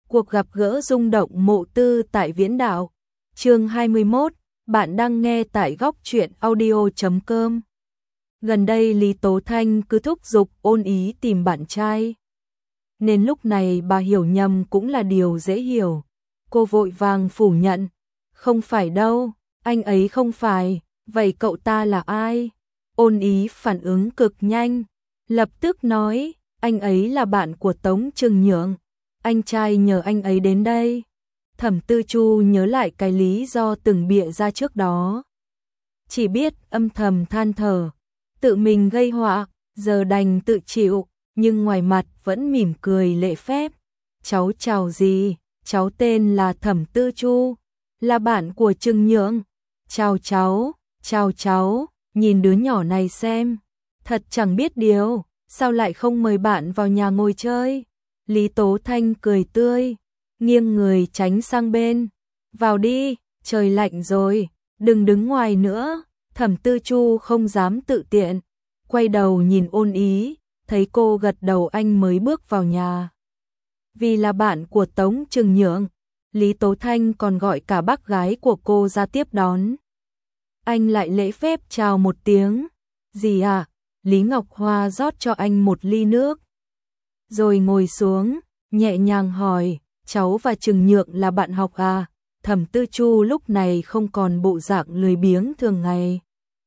Cuộc gặp gỡ rung động Mộ Tư tại Viễn Đạo. Chương 21, bạn đang nghe tại góc truyện audio.com. Gần đây Lý Tố Thanh cứ thúc giục Ôn Ý tìm bạn trai. Nên lúc này bà hiểu nhầm cũng là điều dễ hiểu. Cô vội vàng phủ nhận. Không phải đâu, anh ấy không phải, vậy cậu ta là ai? Ôn Ý phản ứng cực nhanh, lập tức nói, anh ấy là bạn của Tống Trừng Nhượng. Anh trai nhờ anh ấy đến đây. Thẩm Tư Chu nhớ lại cái lý do từng bịa ra trước đó. Chỉ biết âm thầm than thở, tự mình gây họa, giờ đành tự chịu, nhưng ngoài mặt vẫn mỉm cười lễ phép. Cháu chào gì? Cháu tên là Thẩm Tư Chu, là bạn của Trừng Nhượng. Chào cháu, nhìn đứa nhỏ này xem, thật chẳng biết điều, sao lại không mời bạn vào nhà ngồi chơi? Lý Tố Thanh cười tươi, nghiêng người tránh sang bên. Vào đi, trời lạnh rồi, đừng đứng ngoài nữa. Thẩm Tư Chu không dám tự tiện, quay đầu nhìn Ôn Ý, thấy cô gật đầu anh mới bước vào nhà. Vì là bạn của Tống Trừng Nhượng, Lý Tố Thanh còn gọi cả bác gái của cô ra tiếp đón. Anh lại lễ phép chào một tiếng. Gì à? Lý Ngọc Hoa rót cho anh một ly nước, rồi ngồi xuống, nhẹ nhàng hỏi, cháu và Trừng Nhượng là bạn học à? Thẩm Tư Chu lúc này không còn bộ dạng lười biếng thường ngày,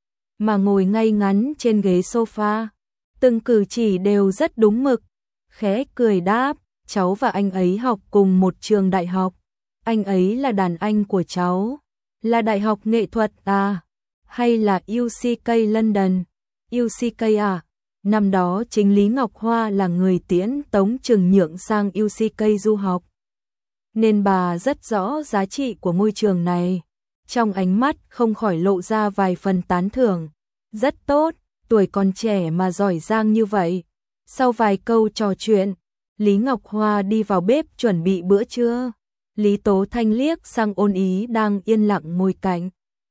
mà ngồi ngay ngắn trên ghế sofa, từng cử chỉ đều rất đúng mực, khẽ cười đáp, cháu và anh ấy học cùng một trường đại học, anh ấy là đàn anh của cháu, là đại học nghệ thuật à? Hay là UCK London? UCK à? Năm đó chính Lý Ngọc Hoa là người tiễn Tống Trừng Nhượng sang UCK du học, nên bà rất rõ giá trị của ngôi trường này. Trong ánh mắt không khỏi lộ ra vài phần tán thưởng. Rất tốt, tuổi còn trẻ mà giỏi giang như vậy. Sau vài câu trò chuyện, Lý Ngọc Hoa đi vào bếp chuẩn bị bữa trưa. Lý Tố Thanh liếc sang Ôn Ý đang yên lặng ngồi cạnh,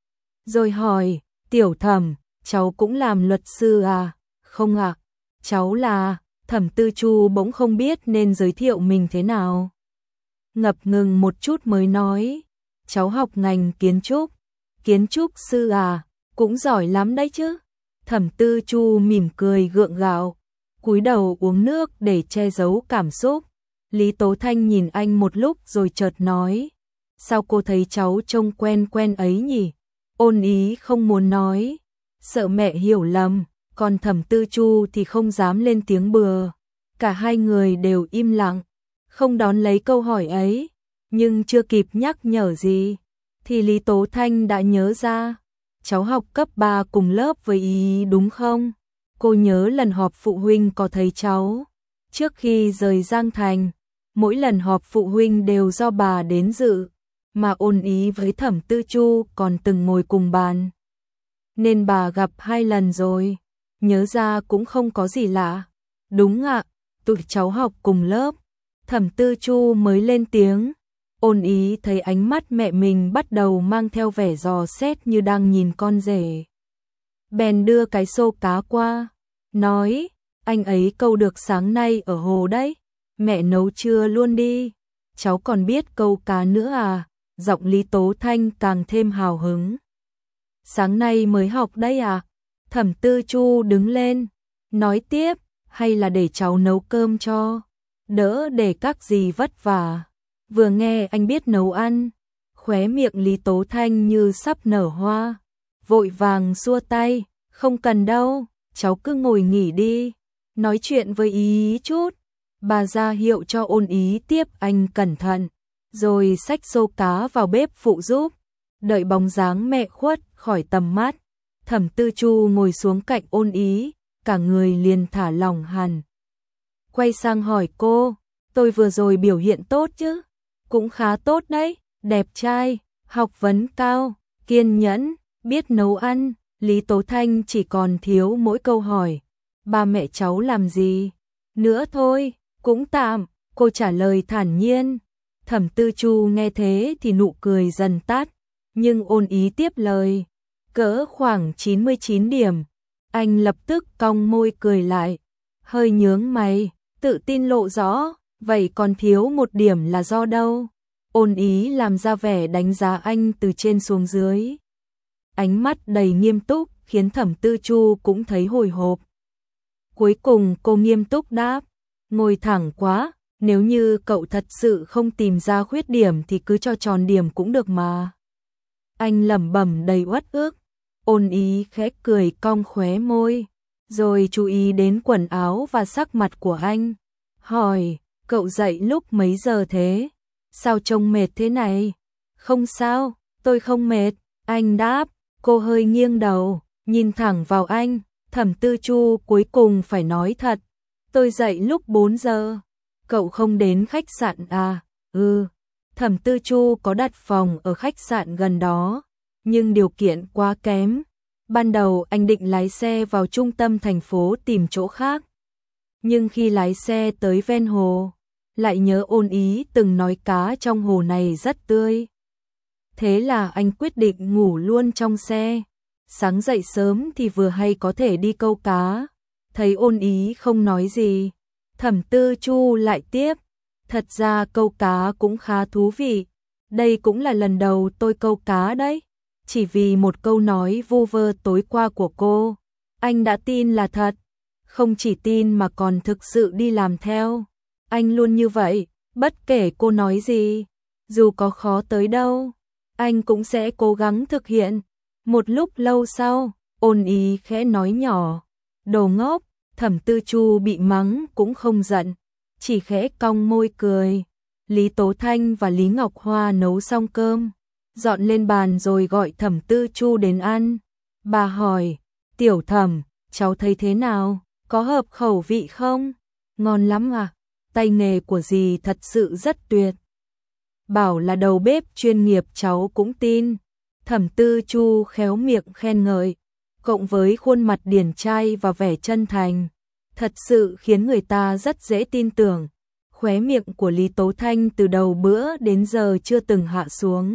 rồi hỏi, Tiểu Thẩm, cháu cũng làm luật sư à? Không ạ, cháu là... Thẩm Tư Chu bỗng không biết nên giới thiệu mình thế nào. Ngập ngừng một chút mới nói, cháu học ngành kiến trúc. Kiến trúc sư à? Cũng giỏi lắm đấy chứ. Thẩm Tư Chu mỉm cười gượng gạo, cúi đầu uống nước để che giấu cảm xúc. Lý Tố Thanh nhìn anh một lúc rồi chợt nói, sao cô thấy cháu trông quen quen ấy nhỉ? Ôn Ý không muốn nói, sợ mẹ hiểu lầm, còn Thẩm Tư Chu thì không dám lên tiếng bừa. Cả hai người đều im lặng, không đón lấy câu hỏi ấy, nhưng chưa kịp nhắc nhở gì, thì Lý Tố Thanh đã nhớ ra, cháu học cấp 3 cùng lớp với Ý đúng không? Cô nhớ lần họp phụ huynh có thấy cháu, trước khi rời Giang Thành, mỗi lần họp phụ huynh đều do bà đến dự, mà Ôn Ý với Thẩm Tư Chu còn từng ngồi cùng bàn, nên bà gặp 2 lần rồi, nhớ ra cũng không có gì lạ. Đúng ạ, tụi cháu học cùng lớp. Thẩm Tư Chu mới lên tiếng. Ôn Ý thấy ánh mắt mẹ mình bắt đầu mang theo vẻ dò xét như đang nhìn con rể, bèn đưa cái xô cá qua, nói, anh ấy câu được sáng nay ở hồ đấy, mẹ nấu trưa luôn đi. Cháu còn biết câu cá nữa à? Giọng Lý Tố Thanh càng thêm hào hứng. Sáng nay mới học đấy à? Thẩm Tư Chu đứng lên, nói tiếp, hay là để cháu nấu cơm cho, đỡ để các dì vất vả. Vừa nghe anh biết nấu ăn, khóe miệng Lý Tố Thanh như sắp nở hoa, vội vàng xua tay, không cần đâu, cháu cứ ngồi nghỉ đi, nói chuyện với Ý chút. Bà ra hiệu cho Ôn Ý tiếp anh cẩn thận, rồi xách xô cá vào bếp phụ giúp. Đợi bóng dáng mẹ khuất khỏi tầm mắt, Thẩm Tư Chu ngồi xuống cạnh Ôn Ý, cả người liền thả lỏng hẳn. Quay sang hỏi cô, tôi vừa rồi biểu hiện tốt chứ? Cũng khá tốt đấy, đẹp trai, học vấn cao, kiên nhẫn, biết nấu ăn. Lý Tố Thanh chỉ còn thiếu mỗi câu hỏi, ba mẹ cháu làm gì? Nữa thôi, cũng tạm, cô trả lời thản nhiên. Thẩm Tư Chu nghe thế thì nụ cười dần tắt, nhưng Ôn Ý tiếp lời, cỡ khoảng 99 điểm. Anh lập tức cong môi cười lại, hơi nhướng mày, tự tin lộ rõ, Vậy còn thiếu một điểm là do đâu? Ôn Ý làm ra vẻ đánh giá anh từ trên xuống dưới. Ánh mắt đầy nghiêm túc khiến Thẩm Tư Chu cũng thấy hồi hộp. Cuối cùng cô nghiêm túc đáp, ngồi thẳng quá, nếu như cậu thật sự không tìm ra khuyết điểm thì cứ cho tròn điểm cũng được mà. Anh lẩm bẩm đầy uất ức. Ôn Ý khẽ cười cong khóe môi, rồi chú ý đến quần áo và sắc mặt của anh. Hỏi, cậu dậy lúc mấy giờ thế? Sao trông mệt thế này? Không sao, tôi không mệt, anh đáp. Cô hơi nghiêng đầu, nhìn thẳng vào anh. Thẩm Tư Chu cuối cùng phải nói thật. Tôi dậy lúc 4 giờ. Cậu không đến khách sạn à? Ừ. Thẩm Tư Chu có đặt phòng ở khách sạn gần đó, nhưng điều kiện quá kém. Ban đầu anh định lái xe vào trung tâm thành phố tìm chỗ khác. Nhưng khi lái xe tới ven hồ, lại nhớ Ôn Ý từng nói cá trong hồ này rất tươi. Thế là anh quyết định ngủ luôn trong xe. Sáng dậy sớm thì vừa hay có thể đi câu cá. Thấy Ôn Ý không nói gì, Thẩm Tư Chu lại tiếp. Thật ra câu cá cũng khá thú vị. Đây cũng là lần đầu tôi câu cá đấy. Chỉ vì một câu nói vu vơ tối qua của cô, anh đã tin là thật. Không chỉ tin mà còn thực sự đi làm theo. Anh luôn như vậy, bất kể cô nói gì, dù có khó tới đâu, anh cũng sẽ cố gắng thực hiện. Một lúc lâu sau, Ôn Ý khẽ nói nhỏ, đồ ngốc. Thẩm Tư Chu bị mắng cũng không giận, chỉ khẽ cong môi cười. Lý Tố Thanh và Lý Ngọc Hoa nấu xong cơm, dọn lên bàn rồi gọi Thẩm Tư Chu đến ăn. Bà hỏi, Tiểu Thẩm, cháu thấy thế nào? Có hợp khẩu vị không? Ngon lắm à? Tay nghề của dì thật sự rất tuyệt. Bảo là đầu bếp chuyên nghiệp cháu cũng tin. Thẩm Tư Chu khéo miệng khen ngợi, cộng với khuôn mặt điển trai và vẻ chân thành, thật sự khiến người ta rất dễ tin tưởng. Khóe miệng của Lý Tố Thanh từ đầu bữa đến giờ chưa từng hạ xuống.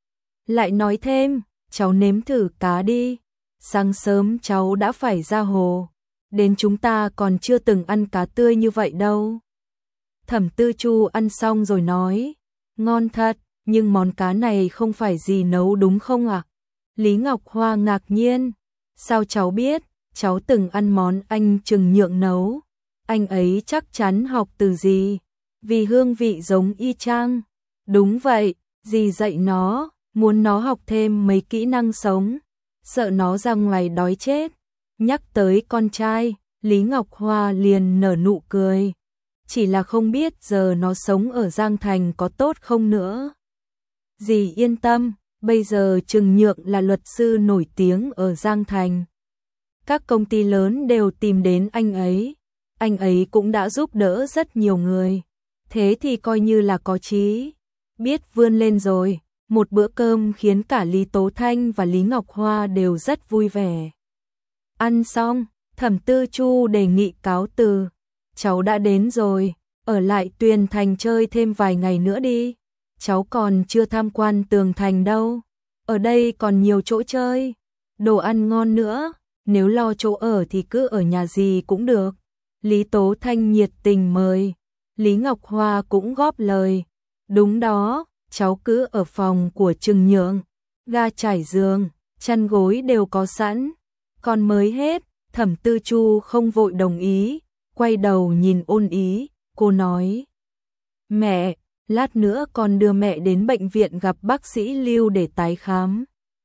Lại nói thêm, cháu nếm thử cá đi. Sáng sớm cháu đã phải ra hồ, đến chúng ta còn chưa từng ăn cá tươi như vậy đâu. Thẩm Tư Chu ăn xong rồi nói, ngon thật, nhưng món cá này không phải dì nấu đúng không ạ? Lý Ngọc Hoa ngạc nhiên, sao cháu biết? Cháu từng ăn món anh Trừng Nhượng nấu. Anh ấy chắc chắn học từ dì, vì hương vị giống y chang. Đúng vậy, dì dạy nó, muốn nó học thêm mấy kỹ năng sống, sợ nó ra ngoài đói chết. Nhắc tới con trai, Lý Ngọc Hoa liền nở nụ cười. Chỉ là không biết giờ nó sống ở Giang Thành có tốt không nữa. Dì yên tâm, bây giờ Trừng Nhượng là luật sư nổi tiếng ở Giang Thành. Các công ty lớn đều tìm đến anh ấy cũng đã giúp đỡ rất nhiều người. Thế thì coi như là có chí, biết vươn lên rồi. Một bữa cơm khiến cả Lý Tố Thanh và Lý Ngọc Hoa đều rất vui vẻ. Ăn xong, Thẩm Tư Chu đề nghị cáo từ. Cháu đã đến rồi, ở lại Tuyền Thành chơi thêm vài ngày nữa đi. Cháu còn chưa tham quan tường thành đâu. Ở đây còn nhiều chỗ chơi, đồ ăn ngon nữa. Nếu lo chỗ ở thì cứ ở nhà gì cũng được. Lý Tố Thanh nhiệt tình mời. Lý Ngọc Hoa cũng góp lời. Đúng đó, cháu cứ ở phòng của Trừng Nhượng. Ga trải giường, chăn gối đều có sẵn. Còn mới hết, Thẩm Tư Chu không vội đồng ý. Quay đầu nhìn Ôn Ý, cô nói. Mẹ, lát nữa con đưa mẹ đến bệnh viện gặp bác sĩ Lưu để tái khám.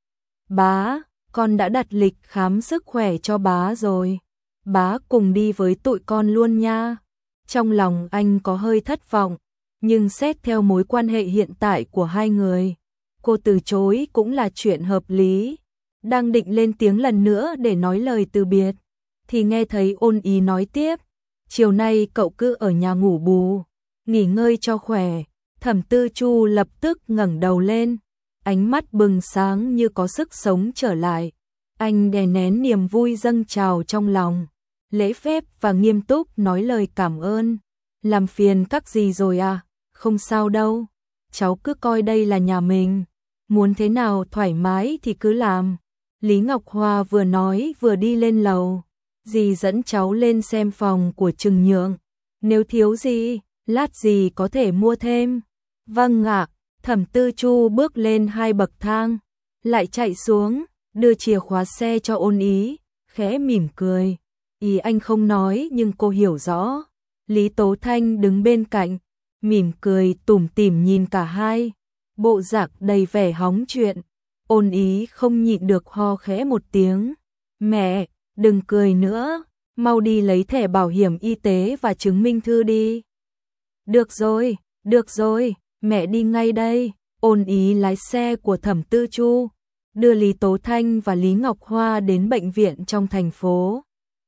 Bá, con đã đặt lịch khám sức khỏe cho bá rồi. Bá cùng đi với tụi con luôn nha. Trong lòng anh có hơi thất vọng, nhưng xét theo mối quan hệ hiện tại của hai người, cô từ chối cũng là chuyện hợp lý. Đang định lên tiếng lần nữa để nói lời từ biệt, thì nghe thấy Ôn Ý nói tiếp. Chiều nay cậu cứ ở nhà ngủ bù, nghỉ ngơi cho khỏe. Thẩm Tư Chu lập tức ngẩng đầu lên, ánh mắt bừng sáng như có sức sống trở lại. Anh đè nén niềm vui dâng trào trong lòng, lễ phép và nghiêm túc nói lời cảm ơn. Làm phiền các dì rồi à? Không sao đâu, cháu cứ coi đây là nhà mình, muốn thế nào thoải mái thì cứ làm. Lý Ngọc Hoa vừa nói vừa đi lên lầu. Dì dẫn cháu lên xem phòng của Trừng Nhượng, nếu thiếu gì lát gì có thể mua thêm. Vâng ạ, Thẩm Tư Chu bước lên 2 bậc thang, lại chạy xuống, đưa chìa khóa xe cho Ôn Ý, khẽ mỉm cười. Ý anh không nói nhưng cô hiểu rõ. Lý Tố Thanh đứng bên cạnh, mỉm cười tủm tỉm nhìn cả hai, bộ dạng đầy vẻ hóng chuyện. Ôn Ý không nhịn được ho khẽ một tiếng. Mẹ, đừng cười nữa, mau đi lấy thẻ bảo hiểm y tế và chứng minh thư đi. Được rồi, mẹ đi ngay đây. Ôn Ý lái xe của Thẩm Tư Chu, đưa Lý Tố Thanh và Lý Ngọc Hoa đến bệnh viện trong thành phố.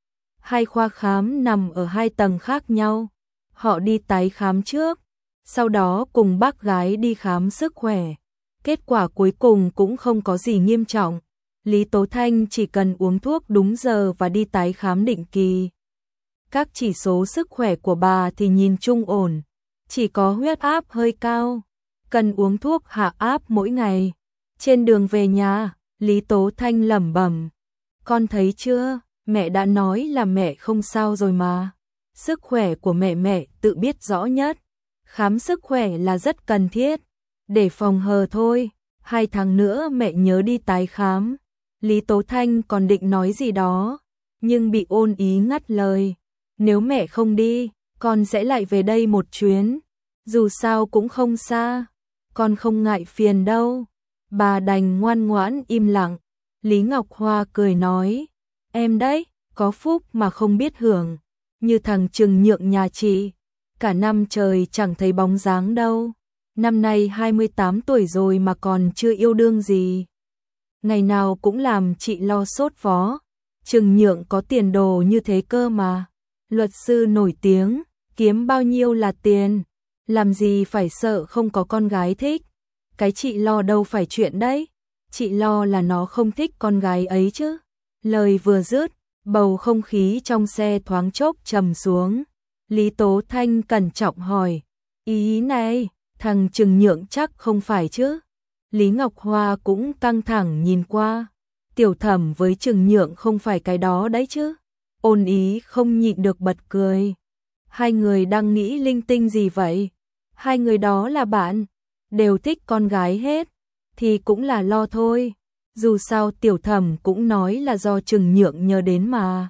Hai khoa khám nằm ở 2 tầng khác nhau. Họ đi tái khám trước, sau đó cùng bác gái đi khám sức khỏe. Kết quả cuối cùng cũng không có gì nghiêm trọng. Lý Tố Thanh chỉ cần uống thuốc đúng giờ và đi tái khám định kỳ. Các chỉ số sức khỏe của bà thì nhìn chung ổn, chỉ có huyết áp hơi cao, cần uống thuốc hạ áp mỗi ngày. Trên đường về nhà, Lý Tố Thanh lẩm bẩm, con thấy chưa, mẹ đã nói là mẹ không sao rồi mà. Sức khỏe của mẹ tự biết rõ nhất. Khám sức khỏe là rất cần thiết, để phòng hờ thôi. 2 tháng nữa mẹ nhớ đi tái khám. Lý Tố Thanh còn định nói gì đó, nhưng bị Ôn Ý ngắt lời. Nếu mẹ không đi, con sẽ lại về đây một chuyến. Dù sao cũng không xa, con không ngại phiền đâu. Bà đành ngoan ngoãn im lặng. Lý Ngọc Hoa cười nói, em đấy, có phúc mà không biết hưởng. Như thằng Trừng Nhượng nhà chị, cả năm trời chẳng thấy bóng dáng đâu. Năm nay 28 tuổi rồi mà còn chưa yêu đương gì. Ngày nào cũng làm chị lo sốt vó. Trừng Nhượng có tiền đồ như thế cơ mà. Luật sư nổi tiếng, kiếm bao nhiêu là tiền. Làm gì phải sợ không có con gái thích. Cái chị lo đâu phải chuyện đấy. Chị lo là nó không thích con gái ấy chứ. Lời vừa dứt, bầu không khí trong xe thoáng chốc trầm xuống. Lý Tố Thanh cẩn trọng hỏi, ý này, thằng Trừng Nhượng chắc không phải chứ? Lý Ngọc Hoa cũng căng thẳng nhìn qua. Tiểu Thẩm với Trừng Nhượng không phải cái đó đấy chứ? Ôn Ý không nhịn được bật cười. Hai người đang nghĩ linh tinh gì vậy? Hai người đó là bạn, đều thích con gái hết, thì cũng là lo thôi. Dù sao Tiểu Thẩm cũng nói là do Trừng Nhượng nhờ đến mà.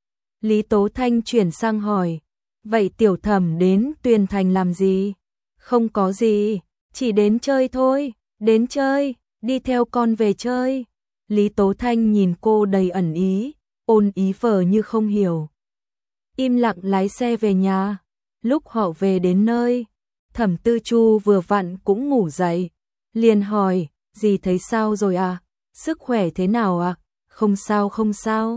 Lý Tố Thanh chuyển sang hỏi, vậy Tiểu Thẩm đến Tuyền Thành làm gì? Không có gì, chỉ đến chơi thôi. Đến chơi, đi theo con về chơi. Lý Tố Thanh nhìn cô đầy ẩn ý. Ôn Ý vờ như không hiểu, im lặng lái xe về nhà. Lúc họ về đến nơi, Thẩm Tư Chu vừa vặn cũng ngủ dậy, liền hỏi, dì thấy sao rồi à? Sức khỏe thế nào ạ? Không sao không sao.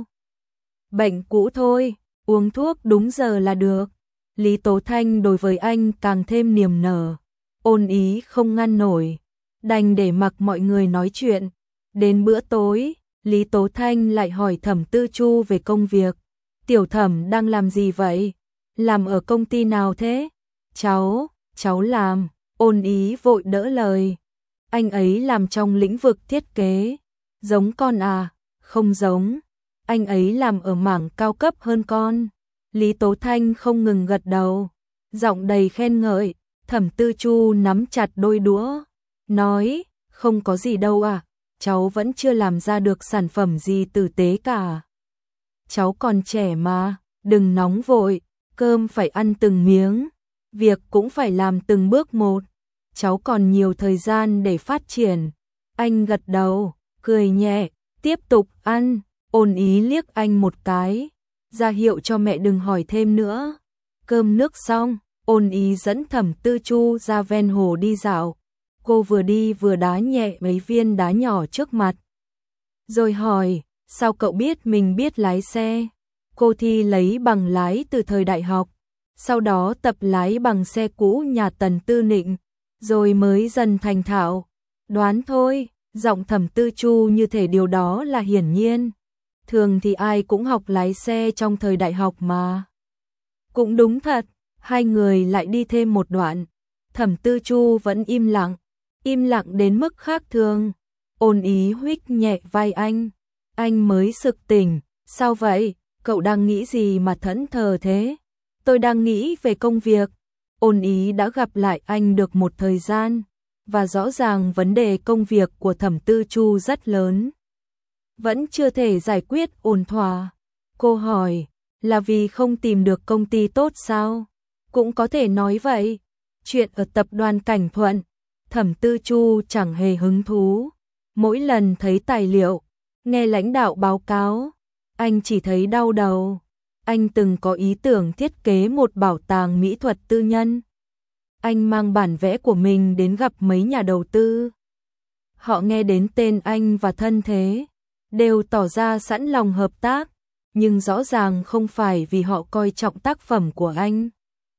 Bệnh cũ thôi, uống thuốc đúng giờ là được. Lý Tố Thanh đối với anh càng thêm niềm nở. Ôn Ý không ngăn nổi, đành để mặc mọi người nói chuyện. Đến bữa tối, Lý Tố Thanh lại hỏi Thẩm Tư Chu về công việc. Tiểu Thẩm đang làm gì vậy? Làm ở công ty nào thế? Cháu làm. Ôn Ý vội đỡ lời. Anh ấy làm trong lĩnh vực thiết kế. Giống con à? Không giống. Anh ấy làm ở mảng cao cấp hơn con. Lý Tố Thanh không ngừng gật đầu, giọng đầy khen ngợi. Thẩm Tư Chu nắm chặt đôi đũa, nói, không có gì đâu à, cháu vẫn chưa làm ra được sản phẩm gì tử tế cả. Cháu còn trẻ mà, đừng nóng vội, cơm phải ăn từng miếng, việc cũng phải làm từng bước một. Cháu còn nhiều thời gian để phát triển. Anh gật đầu, cười nhẹ, tiếp tục ăn. Ôn Ý liếc anh một cái, ra hiệu cho mẹ đừng hỏi thêm nữa. Cơm nước xong, Ôn Ý dẫn Thẩm Tư Chu ra ven hồ đi dạo. Cô vừa đi vừa đá nhẹ mấy viên đá nhỏ trước mặt. Rồi hỏi, sao cậu biết mình biết lái xe? Cô thi lấy bằng lái từ thời đại học, sau đó tập lái bằng xe cũ nhà Tần Tư Nịnh, rồi mới dần thành thạo. Đoán thôi, giọng Thẩm Tư Chu như thể điều đó là hiển nhiên. Thường thì ai cũng học lái xe trong thời đại học mà. Cũng đúng thật. Hai người lại đi thêm một đoạn. Thẩm Tư Chu vẫn im lặng đến mức khác thường. Ôn Ý huých nhẹ vai anh mới sực tỉnh. Sao vậy? Cậu đang nghĩ gì mà thẫn thờ thế? Tôi đang nghĩ về công việc. Ôn Ý đã gặp lại anh được một thời gian, và rõ ràng vấn đề công việc của Thẩm Tư Chu rất lớn. Vẫn chưa thể giải quyết ổn thỏa. Cô hỏi, là vì không tìm được công ty tốt sao? Cũng có thể nói vậy. Chuyện ở tập đoàn Cảnh Thuận, Thẩm Tư Chu chẳng hề hứng thú. Mỗi lần thấy tài liệu, nghe lãnh đạo báo cáo, anh chỉ thấy đau đầu. Anh từng có ý tưởng thiết kế một bảo tàng mỹ thuật tư nhân. Anh mang bản vẽ của mình đến gặp mấy nhà đầu tư. Họ nghe đến tên anh và thân thế, đều tỏ ra sẵn lòng hợp tác, nhưng rõ ràng không phải vì họ coi trọng tác phẩm của anh,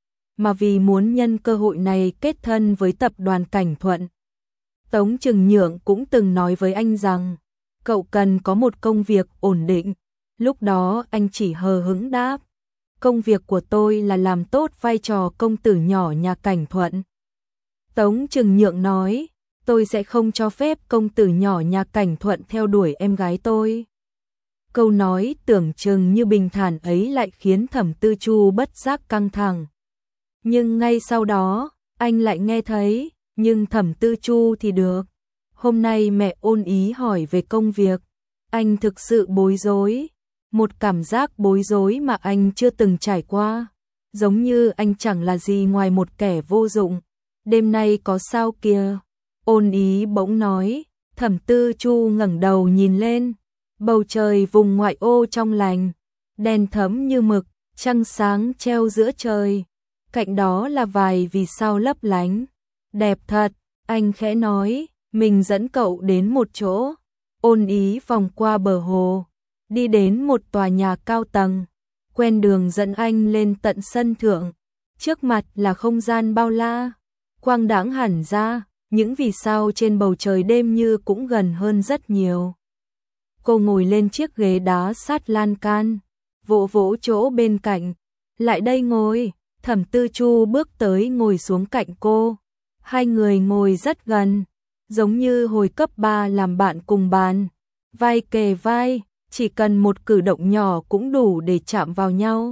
mà vì muốn nhân cơ hội này kết thân với tập đoàn Cảnh Thuận. Tống Trừng Nhượng cũng từng nói với anh rằng, cậu cần có một công việc ổn định. Lúc đó anh chỉ hờ hững đáp, công việc của tôi là làm tốt vai trò công tử nhỏ nhà Cảnh Thuận. Tống Trừng Nhượng nói, tôi sẽ không cho phép công tử nhỏ nhà Cảnh Thuận theo đuổi em gái tôi. Câu nói tưởng chừng như bình thản ấy lại khiến Thẩm Tư Chu bất giác căng thẳng. Nhưng ngay sau đó, anh lại nghe thấy, nhưng Thẩm Tư Chu thì được. Hôm nay mẹ Ôn Ý hỏi về công việc, anh thực sự bối rối. Một cảm giác bối rối mà anh chưa từng trải qua. Giống như anh chẳng là gì ngoài một kẻ vô dụng. Đêm nay có sao kìa? Ôn Ý bỗng nói. Thẩm Tư Chu ngẩng đầu nhìn lên. Bầu trời vùng ngoại ô trong lành, đèn thẫm như mực, trăng sáng treo giữa trời. Cạnh đó là vài vì sao lấp lánh. Đẹp thật, anh khẽ nói, mình dẫn cậu đến một chỗ. Ôn Ý vòng qua bờ hồ, đi đến một tòa nhà cao tầng, quen đường dẫn anh lên tận sân thượng. Trước mặt là không gian bao la, quang đãng hẳn ra, những vì sao trên bầu trời đêm như cũng gần hơn rất nhiều. Cô ngồi lên chiếc ghế đá sát lan can, vỗ vỗ chỗ bên cạnh. Lại đây ngồi. Thẩm Tư Chu bước tới ngồi xuống cạnh cô. Hai người ngồi rất gần, giống như hồi cấp 3 làm bạn cùng bàn. Vai kề vai, chỉ cần một cử động nhỏ cũng đủ để chạm vào nhau.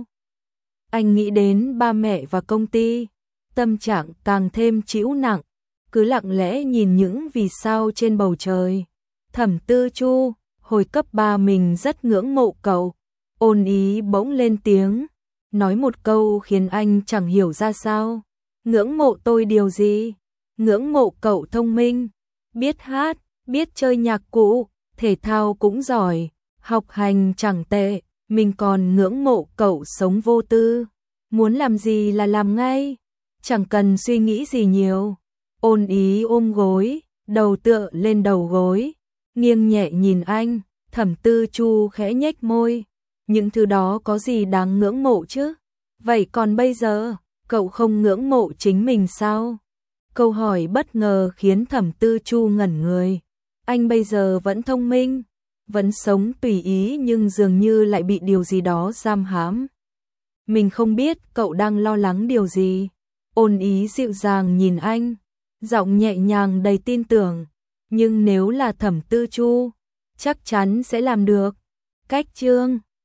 Anh nghĩ đến ba mẹ và công ty, tâm trạng càng thêm trĩu nặng, cứ lặng lẽ nhìn những vì sao trên bầu trời. Thẩm Tư Chu, hồi cấp 3 mình rất ngưỡng mộ cậu. Ôn Ý bỗng lên tiếng, nói một câu khiến anh chẳng hiểu ra sao. Ngưỡng mộ tôi điều gì? Ngưỡng mộ cậu thông minh, biết hát, biết chơi nhạc cụ, thể thao cũng giỏi, học hành chẳng tệ. Mình còn ngưỡng mộ cậu sống vô tư, muốn làm gì là làm ngay, chẳng cần suy nghĩ gì nhiều. Ôn Ý ôm gối, đầu tựa lên đầu gối, nghiêng nhẹ nhìn anh. Thẩm Tư Chu khẽ nhếch môi, những thứ đó có gì đáng ngưỡng mộ chứ? Vậy còn bây giờ, cậu không ngưỡng mộ chính mình sao? Câu hỏi bất ngờ khiến Thẩm Tư Chu ngẩn người. Anh bây giờ vẫn thông minh, vẫn sống tùy ý nhưng dường như lại bị điều gì đó giam hãm. Mình không biết cậu đang lo lắng điều gì. Ôn Ý dịu dàng nhìn anh, giọng nhẹ nhàng đầy tin tưởng. Nhưng nếu là Thẩm Tư Chu, chắc chắn sẽ làm được. Cách chương